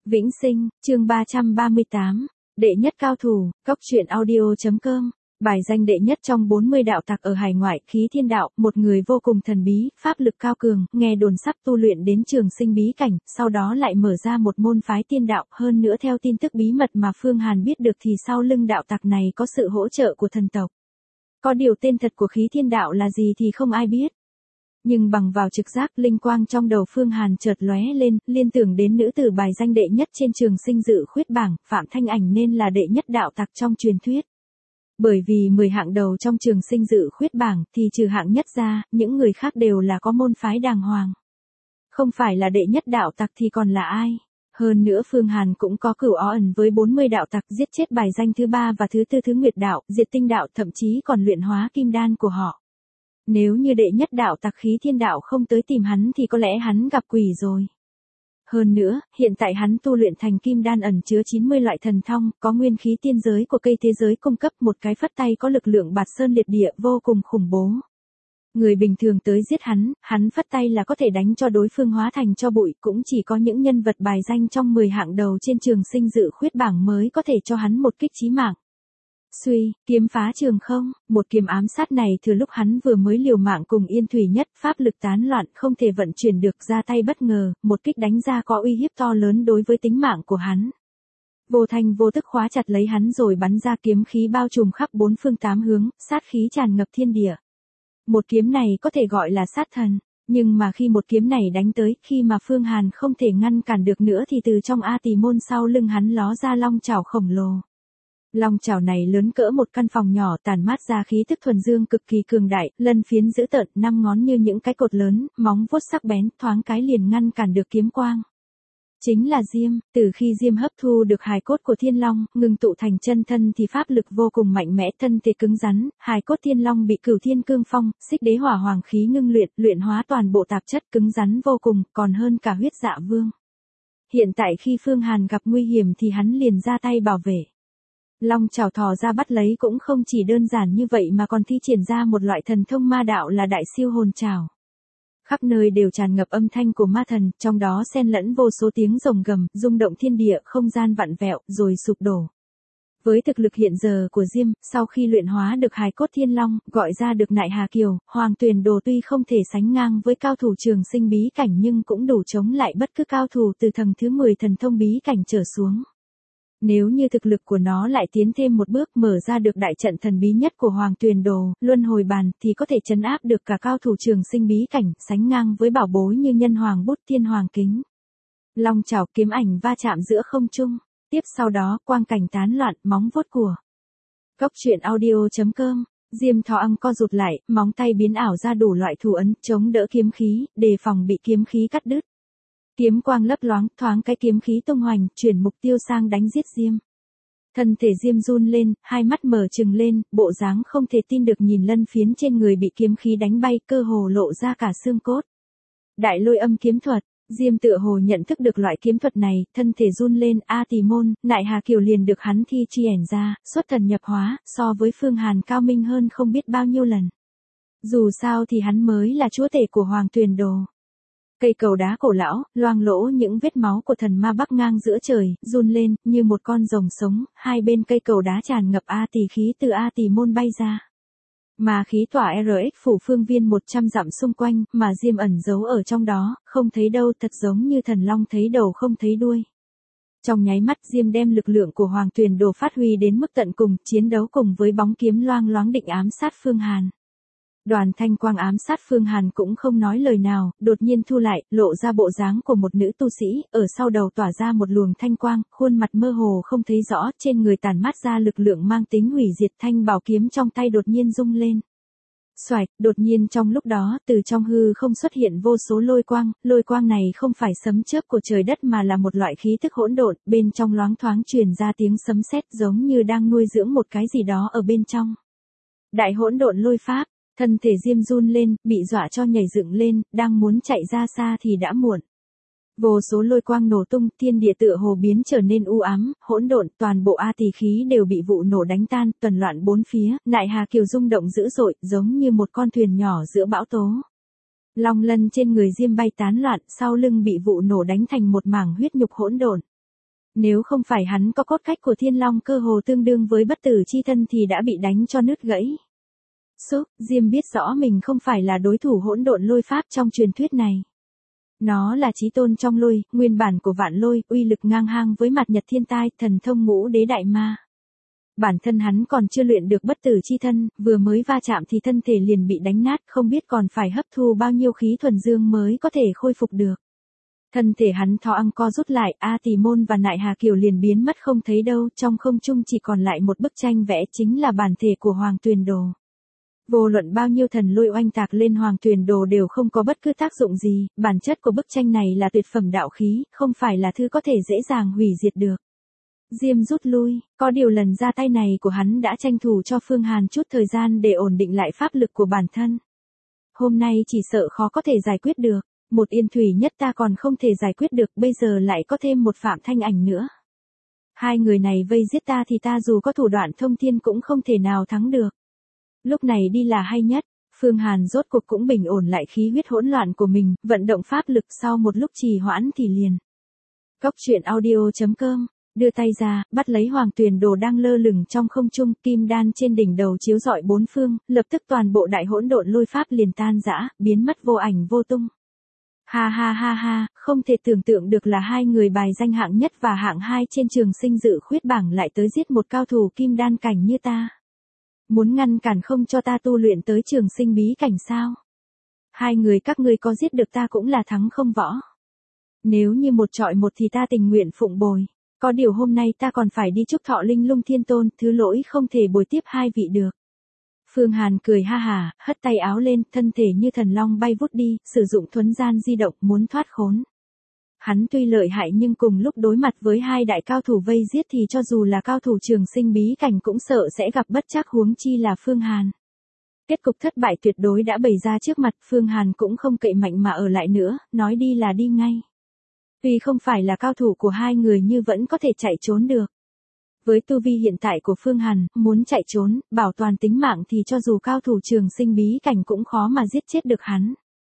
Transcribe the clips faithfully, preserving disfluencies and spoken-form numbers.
Vĩnh Sinh, chương ba trăm ba mươi tám, đệ nhất cao thủ, cốc truyện audio.com, bài danh đệ nhất trong bốn mươi đạo tặc ở hải ngoại, Khí Thiên Đạo, một người vô cùng thần bí, pháp lực cao cường, nghe đồn sắp tu luyện đến trường sinh bí cảnh, sau đó lại mở ra một môn phái tiên đạo, hơn nữa theo tin tức bí mật mà Phương Hàn biết được thì sau lưng đạo tặc này có sự hỗ trợ của thần tộc. Có điều tên thật của Khí Thiên Đạo là gì thì không ai biết. Nhưng bằng vào trực giác, linh quang trong đầu Phương Hàn chợt lóe lên, liên tưởng đến nữ tử bài danh đệ nhất trên trường sinh dự khuyết bảng, Phạm Thanh Ảnh nên là đệ nhất đạo tặc trong truyền thuyết. Bởi vì mười hạng đầu trong trường sinh dự khuyết bảng thì trừ hạng nhất ra, những người khác đều là có môn phái đàng hoàng. Không phải là đệ nhất đạo tặc thì còn là ai? Hơn nữa Phương Hàn cũng có cửu ó ẩn với bốn mươi đạo tặc, giết chết bài danh thứ ba và thứ tư thứ Nguyệt Đạo, Diệt Tinh Đạo, thậm chí còn luyện hóa kim đan của họ. Nếu như đệ nhất đạo tặc Khí Thiên Đạo không tới tìm hắn thì có lẽ hắn gặp quỷ rồi. Hơn nữa, hiện tại hắn tu luyện thành kim đan ẩn chứa chín mươi loại thần thông, có nguyên khí tiên giới của cây thế giới cung cấp, một cái phất tay có lực lượng bạt sơn liệt địa vô cùng khủng bố. Người bình thường tới giết hắn, hắn phất tay là có thể đánh cho đối phương hóa thành cho bụi, cũng chỉ có những nhân vật bài danh trong mười hạng đầu trên trường sinh dự khuyết bảng mới có thể cho hắn một kích chí mạng. Suy, kiếm phá trường không, một kiếm ám sát này thừa lúc hắn vừa mới liều mạng cùng Yên Thủy Nhất, pháp lực tán loạn không thể vận chuyển được, ra tay bất ngờ, một kích đánh ra có uy hiếp to lớn đối với tính mạng của hắn. Vô thanh vô tức khóa chặt lấy hắn rồi bắn ra kiếm khí bao trùm khắp bốn phương tám hướng, sát khí tràn ngập thiên địa. Một kiếm này có thể gọi là sát thần, nhưng mà khi một kiếm này đánh tới, khi mà Phương Hàn không thể ngăn cản được nữa thì từ trong A Tỳ môn sau lưng hắn ló ra long chảo khổng lồ. Long chảo này lớn cỡ một căn phòng nhỏ, tản mát ra khí tức thuần dương cực kỳ cường đại, lân phiến dữ tợn, năm ngón như những cái cột lớn, móng vuốt sắc bén, thoáng cái liền ngăn cản được kiếm quang. Chính là Diêm, từ khi Diêm hấp thu được hài cốt của Thiên Long, ngưng tụ thành chân thân thì pháp lực vô cùng mạnh mẽ, thân thể cứng rắn, hài cốt Thiên Long bị Cửu Thiên Cương Phong, Xích Đế Hỏa Hoàng khí ngưng luyện, luyện hóa toàn bộ tạp chất, cứng rắn vô cùng, còn hơn cả Huyết Dạ Vương. Hiện tại khi Phương Hàn gặp nguy hiểm thì hắn liền ra tay bảo vệ. Long chảo thò ra bắt lấy cũng không chỉ đơn giản như vậy mà còn thi triển ra một loại thần thông ma đạo là Đại Siêu Hồn Chảo. Khắp nơi đều tràn ngập âm thanh của ma thần, trong đó xen lẫn vô số tiếng rồng gầm, rung động thiên địa, không gian vặn vẹo, rồi sụp đổ. Với thực lực hiện giờ của Diêm, sau khi luyện hóa được hài cốt Thiên Long, gọi ra được Nại Hà Kiều, Hoàng Tuyền Đồ tuy không thể sánh ngang với cao thủ trường sinh bí cảnh nhưng cũng đủ chống lại bất cứ cao thủ từ tầng thứ mười thần thông bí cảnh trở xuống. Nếu như thực lực của nó lại tiến thêm một bước, mở ra được đại trận thần bí nhất của Hoàng Tuyền Đồ, Luân Hồi Bàn, thì có thể trấn áp được cả cao thủ trường sinh bí cảnh, sánh ngang với bảo bối như Nhân Hoàng Bút, Thiên Hoàng Kính. Long chảo kiếm ảnh va chạm giữa không trung. Tiếp sau đó, quang cảnh tán loạn, móng vuốt của cốc truyện audio.com. Diêm Thọ Ăng co rụt lại, móng tay biến ảo ra đủ loại thủ ấn, chống đỡ kiếm khí, đề phòng bị kiếm khí cắt đứt. Kiếm quang lấp loáng, thoáng cái kiếm khí tung hoành, chuyển mục tiêu sang đánh giết Diêm. Thân thể Diêm run lên, hai mắt mở trừng lên, bộ dáng không thể tin được nhìn lân phiến trên người bị kiếm khí đánh bay, cơ hồ lộ ra cả xương cốt. Đại Lôi Âm kiếm thuật, Diêm tựa hồ nhận thức được loại kiếm thuật này, thân thể run lên, A Tỳ môn, Nại Hà Kiều liền được hắn thi triển ra, xuất thần nhập hóa, so với Phương Hàn cao minh hơn không biết bao nhiêu lần. Dù sao thì hắn mới là chúa tể của Hoàng Tuyền Đồ. Cây cầu đá cổ lão, loang lỗ những vết máu của thần ma bắc ngang giữa trời, run lên, như một con rồng sống, hai bên cây cầu đá tràn ngập A Tỳ khí từ A Tỳ môn bay ra. Mà khí tỏa R X phủ phương viên một trăm dặm xung quanh, mà Diêm ẩn giấu ở trong đó, không thấy đâu, thật giống như thần long thấy đầu không thấy đuôi. Trong nháy mắt Diêm đem lực lượng của Hoàng Tuyền Đồ phát huy đến mức tận cùng, chiến đấu cùng với bóng kiếm loang loáng định ám sát Phương Hàn. Đoàn thanh quang ám sát Phương Hàn cũng không nói lời nào, đột nhiên thu lại, lộ ra bộ dáng của một nữ tu sĩ, ở sau đầu tỏa ra một luồng thanh quang, khuôn mặt mơ hồ không thấy rõ, trên người tản mát ra lực lượng mang tính hủy diệt, thanh bảo kiếm trong tay đột nhiên rung lên. Xoạch, đột nhiên trong lúc đó, từ trong hư không xuất hiện vô số lôi quang, lôi quang này không phải sấm chớp của trời đất mà là một loại khí tức hỗn độn, bên trong loáng thoáng truyền ra tiếng sấm sét giống như đang nuôi dưỡng một cái gì đó ở bên trong. Đại hỗn độn lôi pháp. Thân thể Diêm run lên, bị dọa cho nhảy dựng lên, đang muốn chạy ra xa thì đã muộn. Vô số lôi quang nổ tung, thiên địa tựa hồ biến trở nên u ám, hỗn độn, toàn bộ A Tỳ khí đều bị vụ nổ đánh tan, tuần loạn bốn phía, Nại Hà Kiều rung động dữ dội, giống như một con thuyền nhỏ giữa bão tố. Long lân trên người Diêm bay tán loạn, sau lưng bị vụ nổ đánh thành một mảng huyết nhục hỗn độn. Nếu không phải hắn có cốt cách của thiên long cơ hồ tương đương với bất tử chi thân thì đã bị đánh cho nứt gãy. Súp, Diêm biết rõ mình không phải là đối thủ hỗn độn lôi pháp trong truyền thuyết này. Nó là chí tôn trong lôi, nguyên bản của vạn lôi, uy lực ngang hàng với mặt nhật thiên tai, thần thông ngũ đế đại ma. Bản thân hắn còn chưa luyện được bất tử chi thân, vừa mới va chạm thì thân thể liền bị đánh nát, không biết còn phải hấp thu bao nhiêu khí thuần dương mới có thể khôi phục được. Thân thể hắn thò ăng co rút lại, A Tỳ Môn và Nại Hà Kiều liền biến mất không thấy đâu, trong không trung chỉ còn lại một bức tranh vẽ chính là bản thể của Hoàng Tuyền Đồ. Vô luận bao nhiêu thần lôi oanh tạc lên Hoàng Tuyền Đồ đều không có bất cứ tác dụng gì, bản chất của bức tranh này là tuyệt phẩm đạo khí, không phải là thứ có thể dễ dàng hủy diệt được. Diêm rút lui, có điều lần ra tay này của hắn đã tranh thủ cho Phương Hàn chút thời gian để ổn định lại pháp lực của bản thân. Hôm nay chỉ sợ khó có thể giải quyết được, một Yên Thủy Nhất ta còn không thể giải quyết được, bây giờ lại có thêm một Phạm Thanh Ảnh nữa. Hai người này vây giết ta thì ta dù có thủ đoạn thông thiên cũng không thể nào thắng được. Lúc này đi là hay nhất, Phương Hàn rốt cuộc cũng bình ổn lại khí huyết hỗn loạn của mình, vận động pháp lực sau một lúc trì hoãn thì liền. Cốc truyện audio chấm com, đưa tay ra, bắt lấy Hoàng Tuyền Đồ đang lơ lửng trong không trung, kim đan trên đỉnh đầu chiếu rọi bốn phương, lập tức toàn bộ đại hỗn độn lôi pháp liền tan rã, biến mất vô ảnh vô tung. Ha ha ha ha, không thể tưởng tượng được là hai người bài danh hạng nhất và hạng hai trên trường sinh dự khuyết bảng lại tới giết một cao thủ kim đan cảnh như ta. Muốn ngăn cản không cho ta tu luyện tới trường sinh bí cảnh sao? Hai người các ngươi có giết được ta cũng là thắng không võ. Nếu như một trọi một thì ta tình nguyện phụng bồi. Có điều hôm nay ta còn phải đi chúc thọ linh lung thiên tôn, thứ lỗi không thể bồi tiếp hai vị được. Phương Hàn cười ha hả, hất tay áo lên, thân thể như thần long bay vút đi, sử dụng thuấn gian di động muốn thoát khốn. Hắn tuy lợi hại nhưng cùng lúc đối mặt với hai đại cao thủ vây giết thì cho dù là cao thủ trường sinh bí cảnh cũng sợ sẽ gặp bất trắc, huống chi là Phương Hàn. Kết cục thất bại tuyệt đối đã bày ra trước mặt, Phương Hàn cũng không cậy mạnh mà ở lại nữa, nói đi là đi ngay. Tuy không phải là cao thủ của hai người nhưng vẫn có thể chạy trốn được. Với tu vi hiện tại của Phương Hàn, muốn chạy trốn, bảo toàn tính mạng thì cho dù cao thủ trường sinh bí cảnh cũng khó mà giết chết được hắn.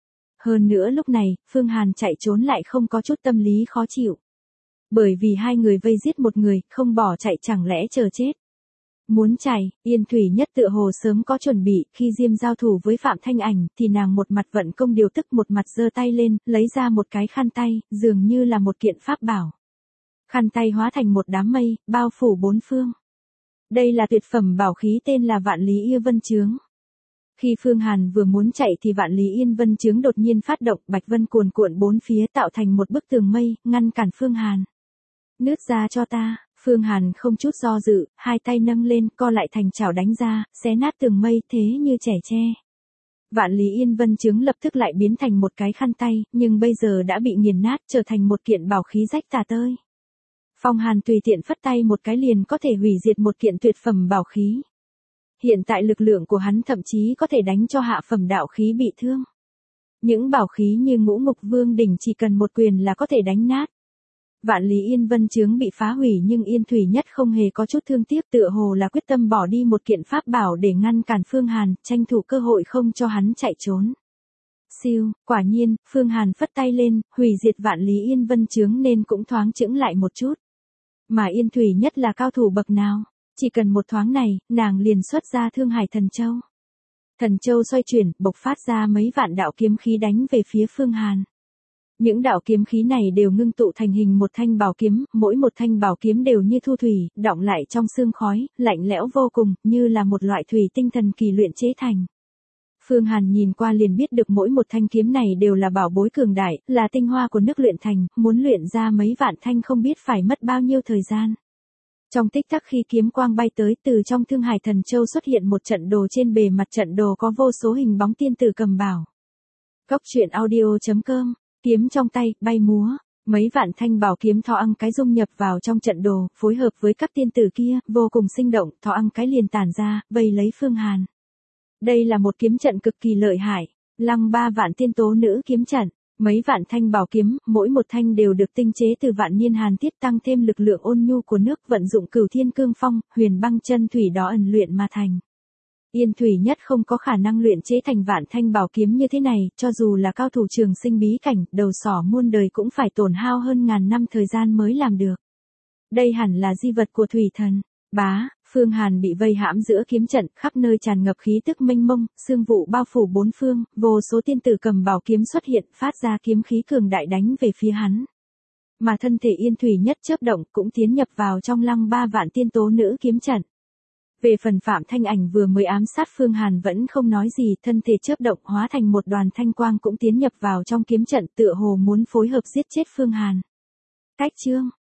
Hơn nữa lúc này, Phương Hàn chạy trốn lại không có chút tâm lý khó chịu. Bởi vì hai người vây giết một người, không bỏ chạy chẳng lẽ chờ chết. Muốn chạy, Yên Thủy Nhất tựa hồ sớm có chuẩn bị, khi Diêm giao thủ với Phạm Thanh Ảnh, thì nàng một mặt vận công điều tức, một mặt giơ tay lên, lấy ra một cái khăn tay, dường như là một kiện pháp bảo. Khăn tay hóa thành một đám mây, bao phủ bốn phương. Đây là tuyệt phẩm bảo khí tên là Vạn Lý Yên Vân Chướng. Khi Phương Hàn vừa muốn chạy thì Vạn Lý Yên Vân Chướng đột nhiên phát động, bạch vân cuồn cuộn bốn phía tạo thành một bức tường mây, ngăn cản Phương Hàn. Nứt ra cho ta, Phương Hàn không chút do dự, hai tay nâng lên, co lại thành chảo đánh ra, xé nát tường mây thế như trẻ tre. Vạn Lý Yên Vân Chướng lập tức lại biến thành một cái khăn tay, nhưng bây giờ đã bị nghiền nát, trở thành một kiện bảo khí rách tả tơi. Phong Hàn tùy tiện phất tay một cái liền có thể hủy diệt một kiện tuyệt phẩm bảo khí. Hiện tại lực lượng của hắn thậm chí có thể đánh cho hạ phẩm đạo khí bị thương. Những bảo khí như Ngũ Ngục Vương đỉnh chỉ cần một quyền là có thể đánh nát. Vạn Lý Yên Vân Chướng bị phá hủy nhưng Yên Thủy Nhất không hề có chút thương tiếc, tựa hồ là quyết tâm bỏ đi một kiện pháp bảo để ngăn cản Phương Hàn, tranh thủ cơ hội không cho hắn chạy trốn. Siêu, quả nhiên, Phương Hàn phất tay lên, hủy diệt Vạn Lý Yên Vân Chướng nên cũng thoáng chững lại một chút. Mà Yên Thủy Nhất là cao thủ bậc nào? Chỉ cần một thoáng này, nàng liền xuất ra Thương Hải Thần Châu. Thần Châu xoay chuyển, bộc phát ra mấy vạn đạo kiếm khí đánh về phía Phương Hàn. Những đạo kiếm khí này đều ngưng tụ thành hình một thanh bảo kiếm, mỗi một thanh bảo kiếm đều như thu thủy, đọng lại trong sương khói, lạnh lẽo vô cùng, như là một loại thủy tinh thần kỳ luyện chế thành. Phương Hàn nhìn qua liền biết được mỗi một thanh kiếm này đều là bảo bối cường đại, là tinh hoa của nước luyện thành, muốn luyện ra mấy vạn thanh không biết phải mất bao nhiêu thời gian. Trong tích tắc khi kiếm quang bay tới, từ trong Thương Hải Thần Châu xuất hiện một trận đồ, trên bề mặt trận đồ có vô số hình bóng tiên tử cầm bảo. Cốc truyện audio chấm com, kiếm trong tay, bay múa, mấy vạn thanh bảo kiếm thọ ăng cái dung nhập vào trong trận đồ, phối hợp với các tiên tử kia, vô cùng sinh động, thọ ăng cái liền tản ra, vây lấy Phương Hàn. Đây là một kiếm trận cực kỳ lợi hại, lăng ba vạn tiên tố nữ kiếm trận. Mấy vạn thanh bảo kiếm, mỗi một thanh đều được tinh chế từ vạn niên hàn tiết, tăng thêm lực lượng ôn nhu của nước, vận dụng cửu thiên cương phong, huyền băng chân thủy đó ẩn luyện mà thành. Yên Thủy Nhất không có khả năng luyện chế thành vạn thanh bảo kiếm như thế này, cho dù là cao thủ trường sinh bí cảnh, đầu sỏ muôn đời cũng phải tổn hao hơn ngàn năm thời gian mới làm được. Đây hẳn là di vật của thủy thần. Bá, Phương Hàn bị vây hãm giữa kiếm trận, khắp nơi tràn ngập khí tức mênh mông, sương vụ bao phủ bốn phương, vô số tiên tử cầm bảo kiếm xuất hiện, phát ra kiếm khí cường đại đánh về phía hắn. Mà thân thể Yên Thủy Nhất chớp động cũng tiến nhập vào trong lăng ba vạn tiên tố nữ kiếm trận. Về phần Phạm Thanh Ảnh vừa mới ám sát Phương Hàn vẫn không nói gì, thân thể chớp động hóa thành một đoàn thanh quang cũng tiến nhập vào trong kiếm trận tựa hồ muốn phối hợp giết chết Phương Hàn. Cách chương